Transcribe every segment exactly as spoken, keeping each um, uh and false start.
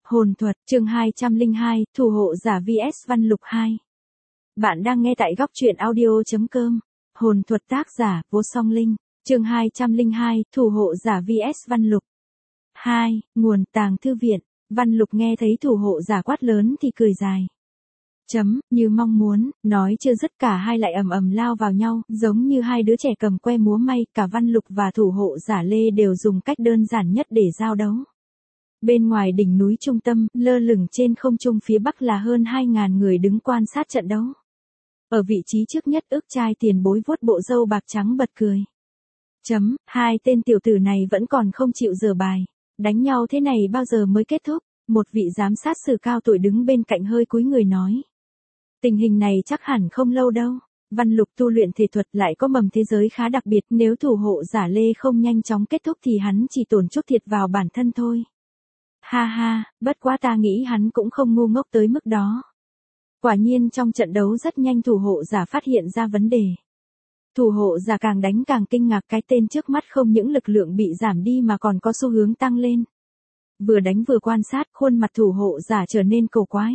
Hồn thuật, chương hai trăm lẻ hai, thủ hộ giả vs Văn Lục hai. Bạn đang nghe tại góc truyện audio.com. Hồn thuật tác giả, Vô Song Linh, chương hai trăm lẻ hai, thủ hộ giả vs Văn Lục. hai. Nguồn, tàng thư viện. Văn Lục nghe thấy thủ hộ giả quát lớn thì cười dài. Chấm, như mong muốn, nói chưa dứt cả hai lại ầm ầm lao vào nhau, giống như hai đứa trẻ cầm que múa may, cả Văn Lục và thủ hộ giả Lê đều dùng cách đơn giản nhất để giao đấu. Bên ngoài đỉnh núi trung tâm, lơ lửng trên không trung phía bắc là hơn hai ngàn người đứng quan sát trận đấu. Ở vị trí trước nhất ức trai tiền bối vuốt bộ râu bạc trắng bật cười. Chấm, hai tên tiểu tử này vẫn còn không chịu dở bài. Đánh nhau thế này bao giờ mới kết thúc? Một vị giám sát sử cao tuổi đứng bên cạnh hơi cúi người nói. Tình hình này chắc hẳn không lâu đâu. Văn Lục tu luyện thể thuật lại có mầm thế giới khá đặc biệt, nếu thủ hộ giả Lê không nhanh chóng kết thúc thì hắn chỉ tổn chút thiệt vào bản thân thôi. Ha ha, bất quá ta nghĩ hắn cũng không ngu ngốc tới mức đó. Quả nhiên trong trận đấu rất nhanh thủ hộ giả phát hiện ra vấn đề. Thủ hộ giả càng đánh càng kinh ngạc, cái tên trước mắt không những lực lượng bị giảm đi mà còn có xu hướng tăng lên. Vừa đánh vừa quan sát, khuôn mặt thủ hộ giả trở nên cổ quái.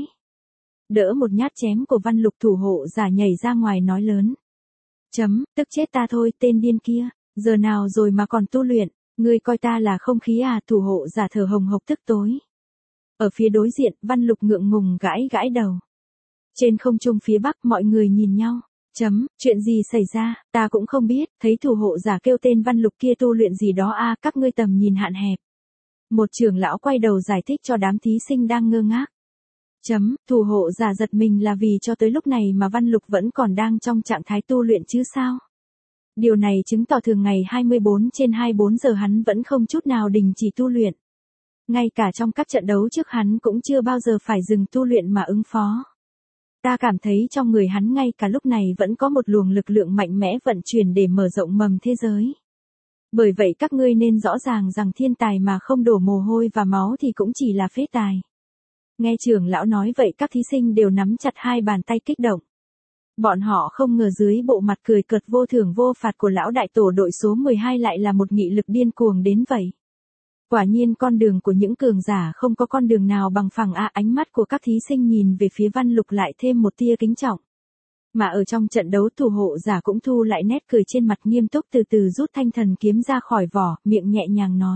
Đỡ một nhát chém của Văn Lục, thủ hộ giả nhảy ra ngoài nói lớn. Chấm, tức chết ta thôi, tên điên kia, giờ nào rồi mà còn tu luyện, ngươi coi ta là không khí à? Thủ hộ giả thở hồng hộc tức tối. Ở phía đối diện, Văn Lục ngượng ngùng gãi gãi đầu. Trên không trung phía bắc mọi người nhìn nhau. Chấm, chuyện gì xảy ra, ta cũng không biết, thấy thủ hộ giả kêu tên Văn Lục kia tu luyện gì đó a à, các ngươi tầm nhìn hạn hẹp. Một trưởng lão quay đầu giải thích cho đám thí sinh đang ngơ ngác. Chấm, thủ hộ giả giật mình là vì cho tới lúc này mà Văn Lục vẫn còn đang trong trạng thái tu luyện chứ sao? Điều này chứng tỏ thường ngày hai mươi bốn trên hai mươi bốn giờ hắn vẫn không chút nào đình chỉ tu luyện. Ngay cả trong các trận đấu trước hắn cũng chưa bao giờ phải dừng tu luyện mà ứng phó. Ta cảm thấy trong người hắn ngay cả lúc này vẫn có một luồng lực lượng mạnh mẽ vận chuyển để mở rộng mầm thế giới. Bởi vậy các ngươi nên rõ ràng rằng thiên tài mà không đổ mồ hôi và máu thì cũng chỉ là phế tài. Nghe trưởng lão nói vậy các thí sinh đều nắm chặt hai bàn tay kích động. Bọn họ không ngờ dưới bộ mặt cười cợt vô thưởng vô phạt của lão đại tổ đội số mười hai lại là một nghị lực điên cuồng đến vậy. Quả nhiên con đường của những cường giả không có con đường nào bằng phẳng a. Ánh mắt của các thí sinh nhìn về phía Văn Lục lại thêm một tia kính trọng. Mà ở trong trận đấu thủ hộ giả cũng thu lại nét cười trên mặt, nghiêm túc từ từ rút thanh thần kiếm ra khỏi vỏ, miệng nhẹ nhàng nói.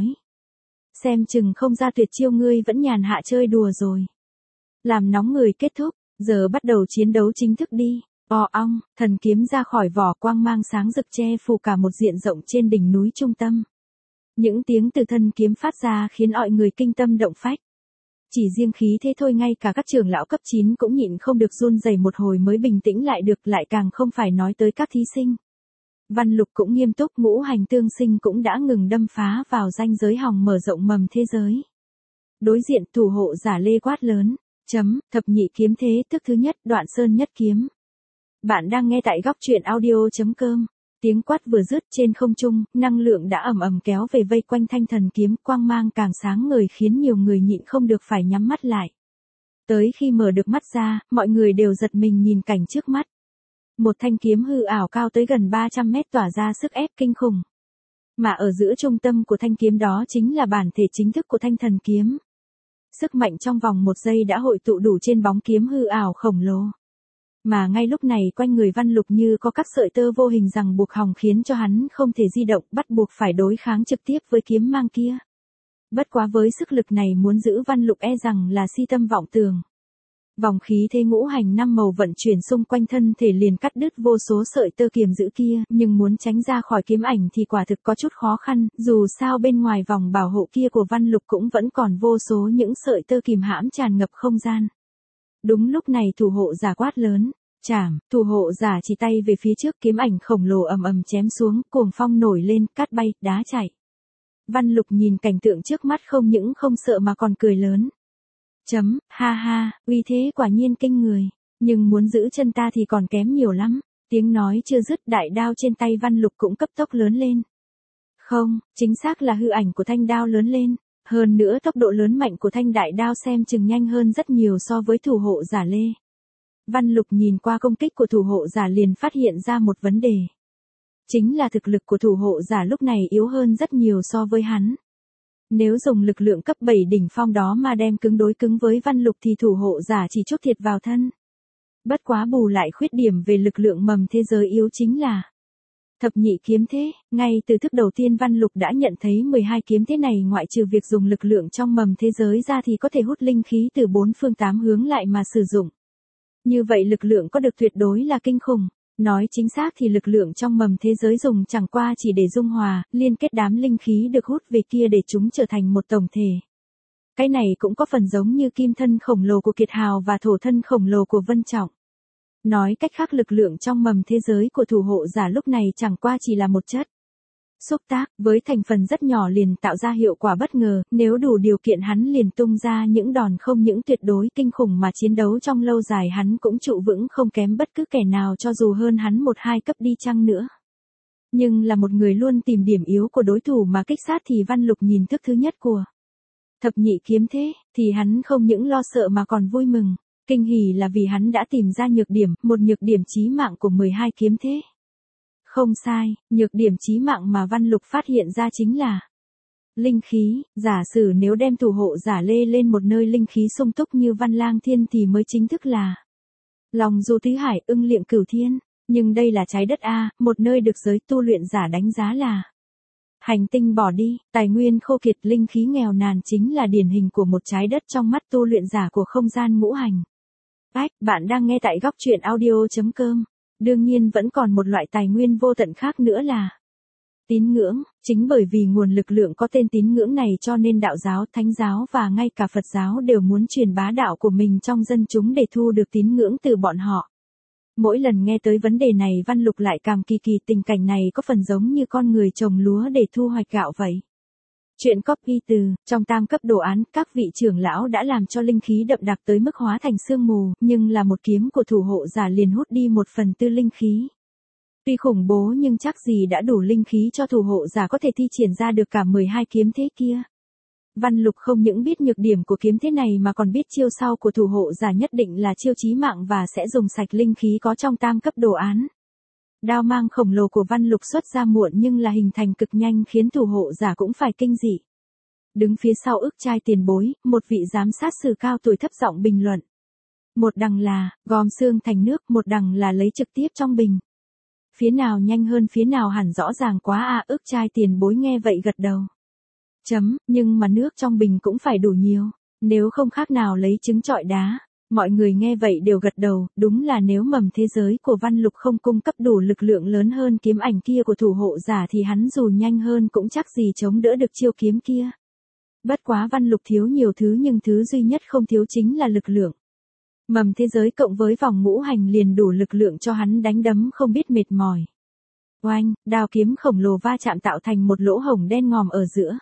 Xem chừng không ra tuyệt chiêu ngươi vẫn nhàn hạ chơi đùa rồi. Làm nóng người kết thúc, giờ bắt đầu chiến đấu chính thức đi. O ong, thần kiếm ra khỏi vỏ, quang mang sáng rực che phủ cả một diện rộng trên đỉnh núi trung tâm. Những tiếng từ thân kiếm phát ra khiến mọi người kinh tâm động phách. Chỉ riêng khí thế thôi ngay cả các trưởng lão cấp chín cũng nhịn không được run rẩy một hồi mới bình tĩnh lại được, lại càng không phải nói tới các thí sinh. Văn Lục cũng nghiêm túc, ngũ hành tương sinh cũng đã ngừng đâm phá vào ranh giới hòng mở rộng mầm thế giới. Đối diện thủ hộ giả Lê quát lớn. Chấm, thập nhị kiếm thế thức thứ nhất, đoạn sơn nhất kiếm. Bạn đang nghe tại góc truyện audio.com. Tiếng quát vừa dứt, trên không trung, năng lượng đã ầm ầm kéo về vây quanh thanh thần kiếm, quang mang càng sáng ngời khiến nhiều người nhịn không được phải nhắm mắt lại. Tới khi mở được mắt ra, mọi người đều giật mình nhìn cảnh trước mắt. Một thanh kiếm hư ảo cao tới gần ba trăm mét tỏa ra sức ép kinh khủng. Mà ở giữa trung tâm của thanh kiếm đó chính là bản thể chính thức của thanh thần kiếm. Sức mạnh trong vòng một giây đã hội tụ đủ trên bóng kiếm hư ảo khổng lồ. Mà ngay lúc này quanh người Văn Lục như có các sợi tơ vô hình rằng buộc hòng khiến cho hắn không thể di động, bắt buộc phải đối kháng trực tiếp với kiếm mang kia. Bất quá với sức lực này muốn giữ Văn Lục e rằng là si tâm vọng tưởng. Vòng khí thế ngũ hành năm màu vận chuyển xung quanh thân thể liền cắt đứt vô số sợi tơ kiềm giữ kia, nhưng muốn tránh ra khỏi kiếm ảnh thì quả thực có chút khó khăn, dù sao bên ngoài vòng bảo hộ kia của Văn Lục cũng vẫn còn vô số những sợi tơ kìm hãm tràn ngập không gian. Đúng lúc này thủ hộ giả quát lớn, chảm, thủ hộ giả chỉ tay về phía trước, kiếm ảnh khổng lồ ầm ầm chém xuống, cuồng phong nổi lên, cát bay, đá chạy. Văn Lục nhìn cảnh tượng trước mắt không những không sợ mà còn cười lớn. Chấm, ha ha, uy thế quả nhiên kinh người, nhưng muốn giữ chân ta thì còn kém nhiều lắm. Tiếng nói chưa dứt, đại đao trên tay Văn Lục cũng cấp tốc lớn lên. Không, chính xác là hư ảnh của thanh đao lớn lên. Hơn nữa tốc độ lớn mạnh của thanh đại đao xem chừng nhanh hơn rất nhiều so với thủ hộ giả Lê. Văn Lục nhìn qua công kích của thủ hộ giả liền phát hiện ra một vấn đề. Chính là thực lực của thủ hộ giả lúc này yếu hơn rất nhiều so với hắn. Nếu dùng lực lượng cấp bảy đỉnh phong đó mà đem cứng đối cứng với Văn Lục thì thủ hộ giả chỉ chút thiệt vào thân. Bất quá bù lại khuyết điểm về lực lượng mầm thế giới yếu chính là thập nhị kiếm thế, ngay từ thức đầu tiên Văn Lục đã nhận thấy mười hai kiếm thế này ngoại trừ việc dùng lực lượng trong mầm thế giới ra thì có thể hút linh khí từ bốn phương tám hướng lại mà sử dụng. Như vậy lực lượng có được tuyệt đối là kinh khủng. Nói chính xác thì lực lượng trong mầm thế giới dùng chẳng qua chỉ để dung hòa, liên kết đám linh khí được hút về kia để chúng trở thành một tổng thể. Cái này cũng có phần giống như kim thân khổng lồ của Kiệt Hào và thổ thân khổng lồ của Vân Trọng. Nói cách khác lực lượng trong mầm thế giới của thủ hộ giả lúc này chẳng qua chỉ là một chất xúc tác, với thành phần rất nhỏ liền tạo ra hiệu quả bất ngờ, nếu đủ điều kiện hắn liền tung ra những đòn không những tuyệt đối kinh khủng mà chiến đấu trong lâu dài hắn cũng trụ vững không kém bất cứ kẻ nào cho dù hơn hắn một hai cấp đi chăng nữa. Nhưng là một người luôn tìm điểm yếu của đối thủ mà kích sát thì Văn Lục nhìn thức thứ nhất của thập nhị kiếm thế, thì hắn không những lo sợ mà còn vui mừng. Kinh hỉ là vì hắn đã tìm ra nhược điểm, một nhược điểm chí mạng của mười hai kiếm thế. Không sai, nhược điểm chí mạng mà Văn Lục phát hiện ra chính là linh khí. Giả sử nếu đem thủ hộ giả lê lên một nơi linh khí sung túc như Văn Lang Thiên thì mới chính thức là lòng du tứ hải, ưng liệm cửu thiên. Nhưng đây là trái đất A, một nơi được giới tu luyện giả đánh giá là hành tinh bỏ đi, tài nguyên khô kiệt, linh khí nghèo nàn chính là điển hình của một trái đất trong mắt tu luyện giả của không gian ngũ hành. Ách, bạn đang nghe tại góc truyện audio.com. Đương nhiên vẫn còn một loại tài nguyên vô tận khác nữa là tín ngưỡng. Chính bởi vì nguồn lực lượng có tên tín ngưỡng này cho nên đạo giáo, thánh giáo và ngay cả Phật giáo đều muốn truyền bá đạo của mình trong dân chúng để thu được tín ngưỡng từ bọn họ. Mỗi lần nghe tới vấn đề này Văn Lục lại càng kỳ kỳ, tình cảnh này có phần giống như con người trồng lúa để thu hoạch gạo vậy. Chuyện copy từ, trong tam cấp đồ án, các vị trưởng lão đã làm cho linh khí đậm đặc tới mức hóa thành sương mù, nhưng là một kiếm của thủ hộ giả liền hút đi một phần tư linh khí. Tuy khủng bố nhưng chắc gì đã đủ linh khí cho thủ hộ giả có thể thi triển ra được cả mười hai kiếm thế kia. Văn Lục không những biết nhược điểm của kiếm thế này mà còn biết chiêu sau của thủ hộ giả nhất định là chiêu chí mạng và sẽ dùng sạch linh khí có trong tam cấp đồ án. Đao mang khổng lồ của Văn Lục xuất ra muộn nhưng là hình thành cực nhanh khiến thủ hộ giả cũng phải kinh dị. Đứng phía sau ức trai tiền bối, một vị giám sát sử cao tuổi thấp giọng bình luận. Một đằng là, gom xương thành nước, một đằng là lấy trực tiếp trong bình. Phía nào nhanh hơn phía nào hẳn rõ ràng quá à, ức trai tiền bối nghe vậy gật đầu. Chấm, nhưng mà nước trong bình cũng phải đủ nhiều, nếu không khác nào lấy trứng trọi đá. Mọi người nghe vậy đều gật đầu, đúng là nếu mầm thế giới của Văn Lục không cung cấp đủ lực lượng lớn hơn kiếm ảnh kia của thủ hộ giả thì hắn dù nhanh hơn cũng chắc gì chống đỡ được chiêu kiếm kia. Bất quá Văn Lục thiếu nhiều thứ nhưng thứ duy nhất không thiếu chính là lực lượng. Mầm thế giới cộng với vòng ngũ hành liền đủ lực lượng cho hắn đánh đấm không biết mệt mỏi. Oanh, đao kiếm khổng lồ va chạm tạo thành một lỗ hổng đen ngòm ở giữa.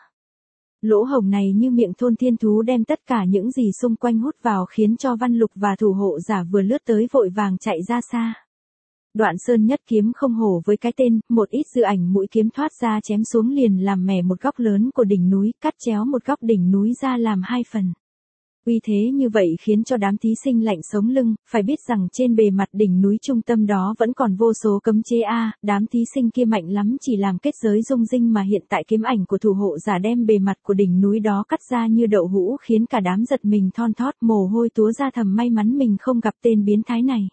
Lỗ hổng này như miệng thôn thiên thú đem tất cả những gì xung quanh hút vào khiến cho Văn Lục và thủ hộ giả vừa lướt tới vội vàng chạy ra xa. Đoạn sơn nhất kiếm không hổ với cái tên, một ít dư ảnh mũi kiếm thoát ra chém xuống liền làm mẻ một góc lớn của đỉnh núi, cắt chéo một góc đỉnh núi ra làm hai phần. Uy thế như vậy khiến cho đám thí sinh lạnh sống lưng, phải biết rằng trên bề mặt đỉnh núi trung tâm đó vẫn còn vô số cấm chế a, đám thí sinh kia mạnh lắm chỉ làm kết giới dung dinh mà hiện tại kiếm ảnh của thủ hộ giả đem bề mặt của đỉnh núi đó cắt ra như đậu hũ khiến cả đám giật mình thon thót, mồ hôi túa ra thầm may mắn mình không gặp tên biến thái này.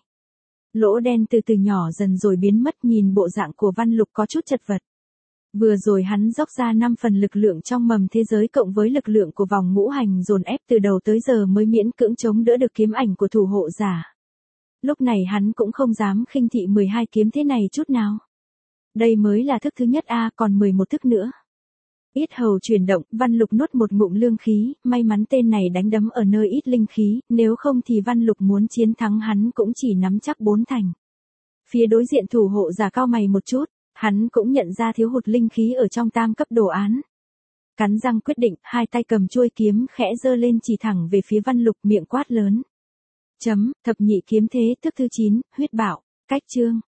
Lỗ đen từ từ nhỏ dần rồi biến mất, nhìn bộ dạng của Văn Lục có chút chật vật. Vừa rồi hắn dốc ra năm phần lực lượng trong mầm thế giới cộng với lực lượng của vòng ngũ hành dồn ép từ đầu tới giờ mới miễn cưỡng chống đỡ được kiếm ảnh của thủ hộ giả. Lúc này hắn cũng không dám khinh thị mười hai kiếm thế này chút nào. Đây mới là thức thứ nhất a, còn mười một thức nữa. Yết hầu chuyển động, Văn Lục nuốt một ngụm lương khí, may mắn tên này đánh đấm ở nơi ít linh khí, nếu không thì Văn Lục muốn chiến thắng hắn cũng chỉ nắm chắc bốn thành. Phía đối diện thủ hộ giả cao mày một chút. Hắn cũng nhận ra thiếu hụt linh khí ở trong tam cấp đồ án. Cắn răng quyết định, hai tay cầm chuôi kiếm khẽ giơ lên chỉ thẳng về phía Văn Lục, miệng quát lớn. Chấm, thập nhị kiếm thế thức thứ chín, huyết bạo, cách chương.